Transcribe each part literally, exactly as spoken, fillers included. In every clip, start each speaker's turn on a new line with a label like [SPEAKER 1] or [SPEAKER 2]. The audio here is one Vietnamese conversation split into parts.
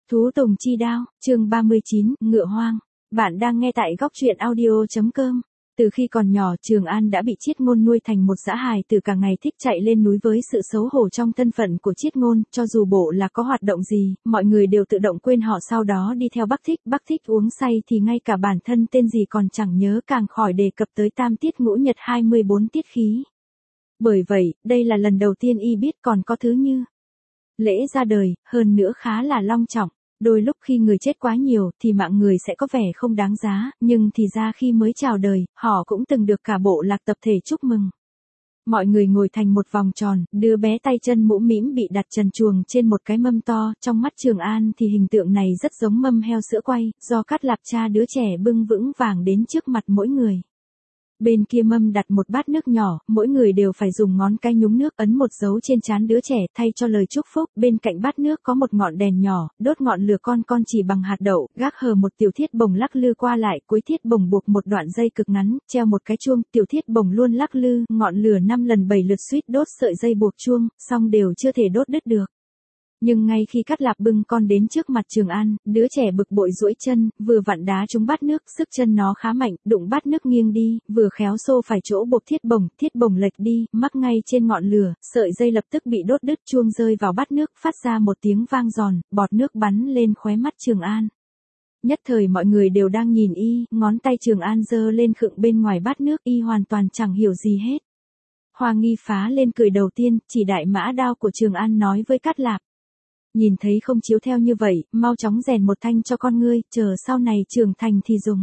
[SPEAKER 1] Thú Tùng Chi Đao, chương ba mươi chín, Ngựa Hoang. Bạn đang nghe tại góc truyện audio chấm com. Từ khi còn nhỏ, Trường An đã bị Chiết Ngôn nuôi thành một dã hài tử cả ngày thích chạy lên núi với sự xấu hổ trong thân phận của Chiết Ngôn, cho dù bộ là có hoạt động gì, mọi người đều tự động quên họ sau đó đi theo Bác Thích, Bác Thích uống say thì ngay cả bản thân tên gì còn chẳng nhớ càng khỏi đề cập tới tam tiết ngũ nhật hai mươi bốn tiết khí. Bởi vậy, đây là lần đầu tiên y biết còn có thứ như lễ ra đời, hơn nữa khá là long trọng. Đôi lúc khi người chết quá nhiều thì mạng người sẽ có vẻ không đáng giá, nhưng thì ra khi mới chào đời, họ cũng từng được cả bộ lạc tập thể chúc mừng. Mọi người ngồi thành một vòng tròn, đứa bé tay chân mũm mĩm bị đặt trần truồng trên một cái mâm to, trong mắt Trường An thì hình tượng này rất giống mâm heo sữa quay, do Cát Lạp cha đứa trẻ bưng vững vàng đến trước mặt mỗi người. Bên kia mâm đặt một bát nước nhỏ, mỗi người đều phải dùng ngón cái nhúng nước ấn một dấu trên trán đứa trẻ thay cho lời chúc phúc. Bên cạnh bát nước có một ngọn đèn nhỏ, đốt ngọn lửa con con chỉ bằng hạt đậu, gác hờ một tiểu thiết bổng lắc lư qua lại, cuối thiết bổng buộc một đoạn dây cực ngắn, treo một cái chuông, tiểu thiết bổng luôn lắc lư, ngọn lửa năm lần bảy lượt suýt đốt sợi dây buộc chuông, xong đều chưa thể đốt đứt được. Nhưng ngay khi Cát Lạp bưng con đến trước mặt Trường An, đứa trẻ bực bội duỗi chân, vừa vặn đá trúng bát nước, sức chân nó khá mạnh, đụng bát nước nghiêng đi, vừa khéo xô phải chỗ buộc thiết bổng, thiết bổng lệch đi, mắc ngay trên ngọn lửa, sợi dây lập tức bị đốt đứt, chuông rơi vào bát nước, phát ra một tiếng vang giòn, bọt nước bắn lên khóe mắt Trường An. Nhất thời mọi người đều đang nhìn y, ngón tay Trường An giơ lên khựng bên ngoài bát nước, y hoàn toàn chẳng hiểu gì hết. Hoa Nghi phá lên cười đầu tiên, chỉ đại mã đao của Trường An nói với Cát Lạp. Nhìn thấy không chiếu theo như vậy, mau chóng rèn một thanh cho con ngươi, chờ sau này trưởng thành thì dùng.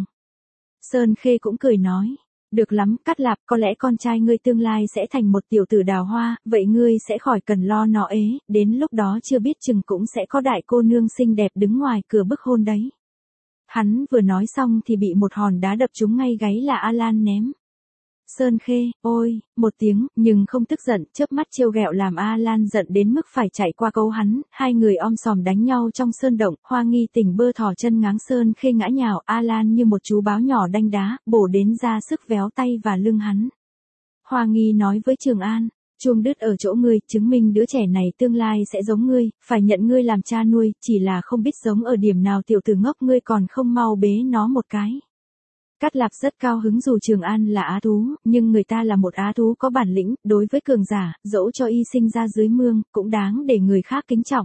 [SPEAKER 1] Sơn Khê cũng cười nói, được lắm, Cát Lạp, có lẽ con trai ngươi tương lai sẽ thành một tiểu tử đào hoa, vậy ngươi sẽ khỏi cần lo nó ế, đến lúc đó chưa biết chừng cũng sẽ có đại cô nương xinh đẹp đứng ngoài cửa bức hôn đấy. Hắn vừa nói xong thì bị một hòn đá đập trúng ngay gáy là A Lan ném. Sơn Khê, ôi, một tiếng, nhưng không tức giận, chớp mắt trêu ghẹo làm A Lan giận đến mức phải chạy qua câu hắn, hai người om sòm đánh nhau trong sơn động, Hoa Nghi tỉnh bơ thò chân ngáng Sơn Khê ngã nhào, A Lan như một chú báo nhỏ đanh đá, bổ đến ra sức véo tay và lưng hắn. Hoa Nghi nói với Trường An, chuông đứt ở chỗ ngươi, chứng minh đứa trẻ này tương lai sẽ giống ngươi, phải nhận ngươi làm cha nuôi, chỉ là không biết giống ở điểm nào tiểu tử ngốc ngươi còn không mau bế nó một cái. Cát Lạp rất cao hứng dù Trường An là á thú, nhưng người ta là một á thú có bản lĩnh, đối với cường giả, dẫu cho y sinh ra dưới mương, cũng đáng để người khác kính trọng.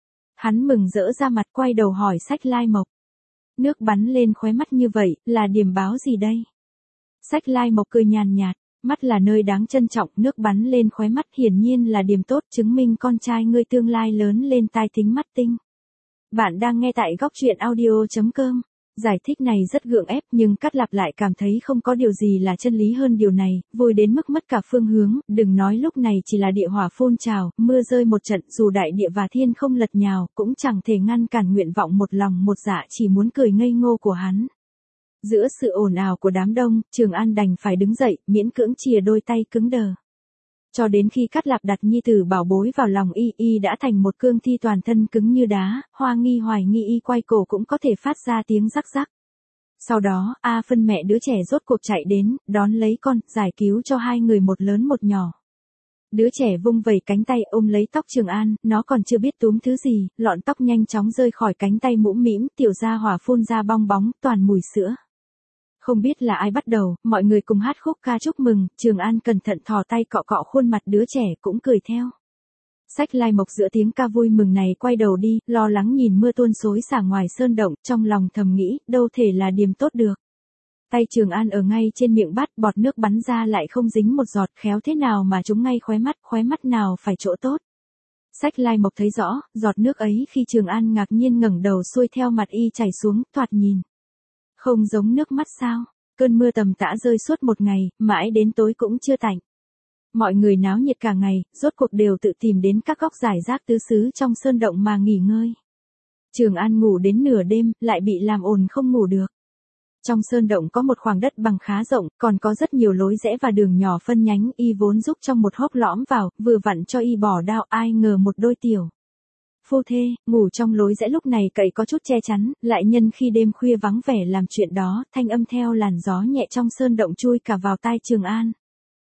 [SPEAKER 1] Hắn mừng rỡ ra mặt quay đầu hỏi Sách Lai Mộc. Nước bắn lên khóe mắt như vậy, là điểm báo gì đây? Sách Lai Mộc cười nhàn nhạt, mắt là nơi đáng trân trọng, nước bắn lên khóe mắt hiển nhiên là điểm tốt, chứng minh con trai ngươi tương lai lớn lên tai thính mắt tinh. Bạn đang nghe tại góc truyện audio chấm com. Giải thích này rất gượng ép nhưng Cát Lạp lại cảm thấy không có điều gì là chân lý hơn điều này, vui đến mức mất cả phương hướng, đừng nói lúc này chỉ là địa hỏa phun trào, mưa rơi một trận, dù đại địa và thiên không lật nhào, cũng chẳng thể ngăn cản nguyện vọng một lòng một dạ chỉ muốn cười ngây ngô của hắn. Giữa sự ồn ào của đám đông, Trường An đành phải đứng dậy, miễn cưỡng chìa đôi tay cứng đờ. Cho đến khi Cát Lạp đặt nhi tử bảo bối vào lòng y, y đã thành một cương thi toàn thân cứng như đá, Hoa Nghi hoài nghi y quay cổ cũng có thể phát ra tiếng rắc rắc. Sau đó, A Phân mẹ đứa trẻ rốt cuộc chạy đến, đón lấy con, giải cứu cho hai người một lớn một nhỏ. Đứa trẻ vung vẩy cánh tay ôm lấy tóc Trường An, nó còn chưa biết túm thứ gì, lọn tóc nhanh chóng rơi khỏi cánh tay mũm mĩm, tiểu gia hỏa phun ra bong bóng, toàn mùi sữa. Không biết là ai bắt đầu, mọi người cùng hát khúc ca chúc mừng, Trường An cẩn thận thò tay cọ cọ khuôn mặt đứa trẻ cũng cười theo. Sách Lai Mộc giữa tiếng ca vui mừng này quay đầu đi, lo lắng nhìn mưa tuôn xối xả ngoài sơn động, trong lòng thầm nghĩ, đâu thể là điềm tốt được. Tay Trường An ở ngay trên miệng bát, bọt nước bắn ra lại không dính một giọt, khéo thế nào mà chúng ngay khóe mắt, khóe mắt nào phải chỗ tốt. Sách Lai Mộc thấy rõ, giọt nước ấy khi Trường An ngạc nhiên ngẩng đầu xuôi theo mặt y chảy xuống, thoạt nhìn. Không giống nước mắt sao? Cơn mưa tầm tã rơi suốt một ngày, mãi đến tối cũng chưa tạnh. Mọi người náo nhiệt cả ngày, rốt cuộc đều tự tìm đến các góc giải rác tứ xứ trong sơn động mà nghỉ ngơi. Trường An ngủ đến nửa đêm, lại bị làm ồn không ngủ được. Trong sơn động có một khoảng đất bằng khá rộng, còn có rất nhiều lối rẽ và đường nhỏ phân nhánh, y vốn giúp trong một hốc lõm vào, vừa vặn cho y bỏ đao, ai ngờ một đôi tiểu phu thê, ngủ trong lối rẽ lúc này cậy có chút che chắn, lại nhân khi đêm khuya vắng vẻ làm chuyện đó, thanh âm theo làn gió nhẹ trong sơn động chui cả vào tai Trường An.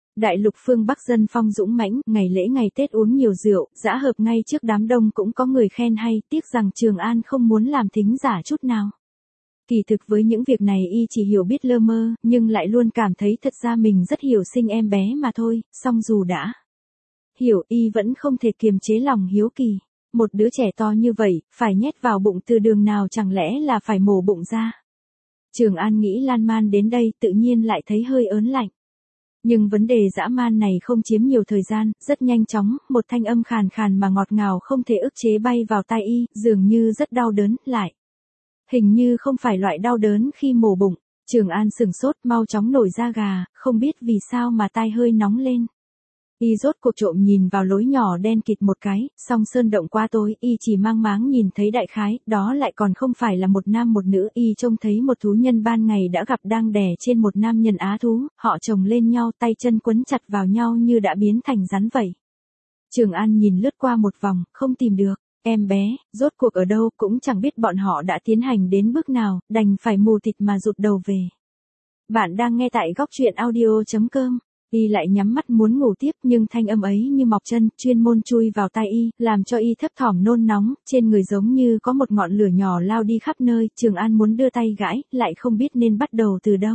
[SPEAKER 1] Đại lục phương Bắc dân phong dũng mãnh, ngày lễ ngày Tết uống nhiều rượu, dã hợp ngay trước đám đông cũng có người khen hay, tiếc rằng Trường An không muốn làm thính giả chút nào. Kỳ thực với những việc này y chỉ hiểu biết lơ mơ, nhưng lại luôn cảm thấy thật ra mình rất hiểu sinh em bé mà thôi, song dù đã hiểu y vẫn không thể kiềm chế lòng hiếu kỳ. Một đứa trẻ to như vậy, phải nhét vào bụng từ đường nào chẳng lẽ là phải mổ bụng ra. Trường An nghĩ lan man đến đây tự nhiên lại thấy hơi ớn lạnh. Nhưng vấn đề dã man này không chiếm nhiều thời gian, rất nhanh chóng, một thanh âm khàn khàn mà ngọt ngào không thể ức chế bay vào tai y, dường như rất đau đớn, lại. Hình như không phải loại đau đớn khi mổ bụng. Trường An sừng sốt mau chóng nổi da gà, không biết vì sao mà tai hơi nóng lên. Y rốt cuộc trộm nhìn vào lối nhỏ đen kịt một cái, song sơn động qua tối, y chỉ mang máng nhìn thấy đại khái, đó lại còn không phải là một nam một nữ, y trông thấy một thú nhân ban ngày đã gặp đang đè trên một nam nhân á thú, họ chồng lên nhau tay chân quấn chặt vào nhau như đã biến thành rắn vậy. Trường An nhìn lướt qua một vòng, không tìm được, em bé, rốt cuộc ở đâu cũng chẳng biết bọn họ đã tiến hành đến bước nào, đành phải mù tịt mà rụt đầu về. Bạn đang nghe tại góc truyện audio chấm com. Y lại nhắm mắt muốn ngủ tiếp nhưng thanh âm ấy như mọc chân, chuyên môn chui vào tai y, làm cho y thấp thỏm nôn nóng, trên người giống như có một ngọn lửa nhỏ lao đi khắp nơi, Trường An muốn đưa tay gãi, lại không biết nên bắt đầu từ đâu.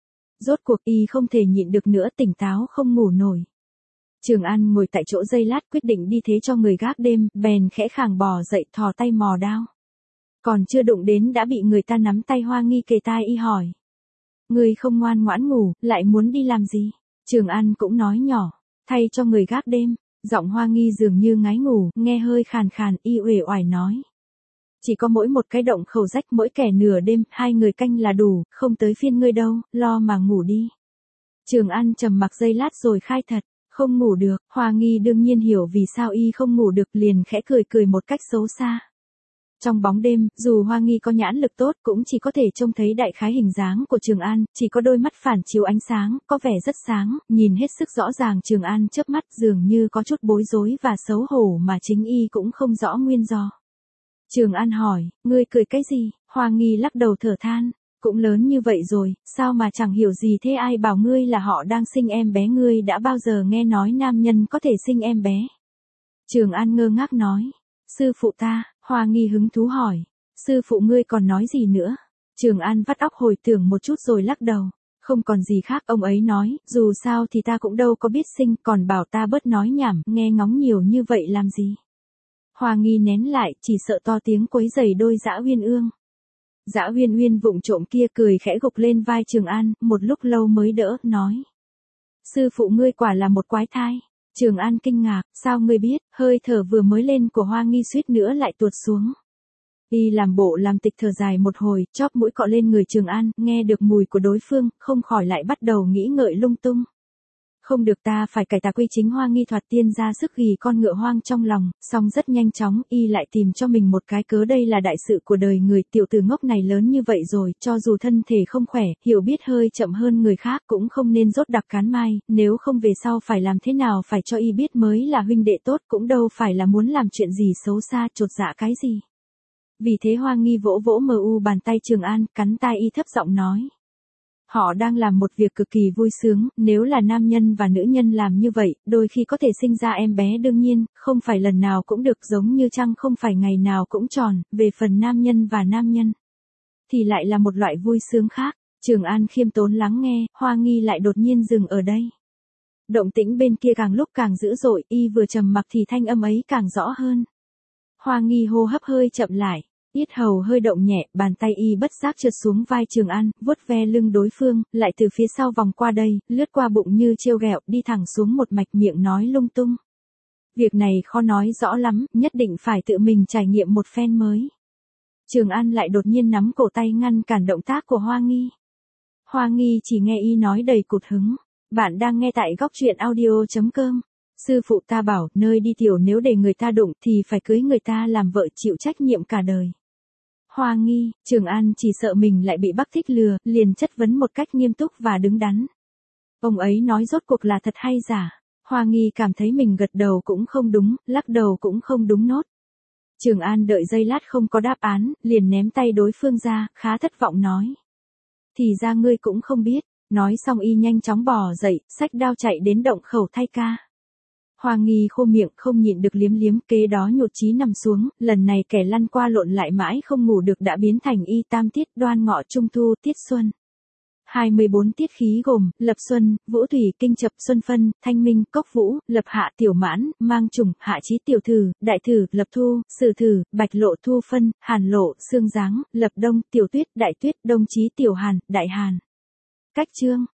[SPEAKER 1] Rốt cuộc y không thể nhịn được nữa, tỉnh táo không ngủ nổi. Trường An ngồi tại chỗ giây lát quyết định đi thế cho người gác đêm, bèn khẽ khàng bò dậy thò tay mò đao. Còn chưa đụng đến đã bị người ta nắm tay Hoa Nghi kề tai y hỏi. Người không ngoan ngoãn ngủ, lại muốn đi làm gì? Trường An cũng nói nhỏ, thay cho người gác đêm, giọng Hoa Nghi dường như ngái ngủ, nghe hơi khàn khàn, y uể oải nói. Chỉ có mỗi một cái động khẩu rách mỗi kẻ nửa đêm, hai người canh là đủ, không tới phiên ngươi đâu, lo mà ngủ đi. Trường An trầm mặc giây lát rồi khai thật, không ngủ được, Hoa Nghi đương nhiên hiểu vì sao y không ngủ được liền khẽ cười cười một cách xấu xa. Trong bóng đêm, dù Hoa Nghi có nhãn lực tốt cũng chỉ có thể trông thấy đại khái hình dáng của Trường An, chỉ có đôi mắt phản chiếu ánh sáng, có vẻ rất sáng, nhìn hết sức rõ ràng. Trường An chớp mắt dường như có chút bối rối và xấu hổ mà chính y cũng không rõ nguyên do. Trường An hỏi, ngươi cười cái gì? Hoa Nghi lắc đầu thở than, cũng lớn như vậy rồi, sao mà chẳng hiểu gì thế, ai bảo ngươi là họ đang sinh em bé, ngươi đã bao giờ nghe nói nam nhân có thể sinh em bé? Trường An ngơ ngác nói, sư phụ ta. Hoa Nghi hứng thú hỏi, sư phụ ngươi còn nói gì nữa? Trường An vắt óc hồi tưởng một chút rồi lắc đầu, không còn gì khác, ông ấy nói, dù sao thì ta cũng đâu có biết sinh, còn bảo ta bớt nói nhảm, nghe ngóng nhiều như vậy làm gì? Hoa Nghi nén lại, chỉ sợ to tiếng quấy rầy đôi Dã Uyên Ương. Dã Uyên Uyên vụng trộm kia cười khẽ gục lên vai Trường An, một lúc lâu mới đỡ, nói. Sư phụ ngươi quả là một quái thai. Trường An kinh ngạc, sao ngươi biết? Hơi thở vừa mới lên của Hoa Nghi suýt nữa lại tuột xuống. Y làm bộ làm tịch thở dài một hồi, chóp mũi cọ lên người Trường An, nghe được mùi của đối phương, không khỏi lại bắt đầu nghĩ ngợi lung tung. Không được, ta phải cải tà quy chính. Hoa Nghi thoạt tiên ra sức ghi con ngựa hoang trong lòng, song rất nhanh chóng, y lại tìm cho mình một cái cớ, đây là đại sự của đời người, tiểu tử ngốc này lớn như vậy rồi, cho dù thân thể không khỏe, hiểu biết hơi chậm hơn người khác cũng không nên rốt đặc cán mai, nếu không về sau phải làm thế nào phải cho y biết mới là huynh đệ tốt, cũng đâu phải là muốn làm chuyện gì xấu xa, chột dạ cái gì. Vì thế Hoa Nghi vỗ vỗ mờ u bàn tay Trường An, cắn tai y thấp giọng nói. Họ đang làm một việc cực kỳ vui sướng, nếu là nam nhân và nữ nhân làm như vậy, đôi khi có thể sinh ra em bé, đương nhiên, không phải lần nào cũng được, giống như trăng không phải ngày nào cũng tròn, về phần nam nhân và nam nhân, thì lại là một loại vui sướng khác. Trường An khiêm tốn lắng nghe, Hoa Nghi lại đột nhiên dừng ở đây. Động tĩnh bên kia càng lúc càng dữ dội, y vừa trầm mặc thì thanh âm ấy càng rõ hơn. Hoa Nghi hô hấp hơi chậm lại. Yết hầu hơi động nhẹ, bàn tay y bất giác trượt xuống vai Trường An, vuốt ve lưng đối phương, lại từ phía sau vòng qua đây, lướt qua bụng như trêu ghẹo, đi thẳng xuống một mạch, miệng nói lung tung. Việc này khó nói rõ lắm, nhất định phải tự mình trải nghiệm một phen mới. Trường An lại đột nhiên nắm cổ tay ngăn cản động tác của Hoa Nghi. Hoa Nghi chỉ nghe y nói đầy cụt hứng. Bạn đang nghe tại góc truyện audio chấm com. Sư phụ ta bảo, nơi đi tiểu nếu để người ta đụng thì phải cưới người ta làm vợ, chịu trách nhiệm cả đời. Hoa Nghi, Trường An chỉ sợ mình lại bị Bắc Thích lừa, liền chất vấn một cách nghiêm túc và đứng đắn. Ông ấy nói rốt cuộc là thật hay giả? Hoa Nghi cảm thấy mình gật đầu cũng không đúng, lắc đầu cũng không đúng nốt. Trường An đợi giây lát không có đáp án, liền ném tay đối phương ra, khá thất vọng nói. Thì ra ngươi cũng không biết, Nói xong y nhanh chóng bò dậy, xách đao chạy đến động khẩu thay ca. Hoa Nghi khô miệng không nhịn được liếm liếm, kế đó nhụt chí nằm xuống, lần này kẻ lăn qua lộn lại mãi không ngủ được đã biến thành y tam tiết: Đoan Ngọ, Trung Thu, Tiết Xuân. hai mươi bốn tiết khí gồm: Lập Xuân, Vũ Thủy, Kinh Chập, Xuân Phân, Thanh Minh, Cốc Vũ, Lập Hạ, Tiểu Mãn, Mang Trùng, Hạ Chí, Tiểu Thử, Đại Thử, Lập Thu, Sử Thử, Bạch Lộ, Thu Phân, Hàn Lộ, Sương Giáng, Lập Đông, Tiểu Tuyết, Đại Tuyết, Đông Chí, Tiểu Hàn, Đại Hàn. Cách chương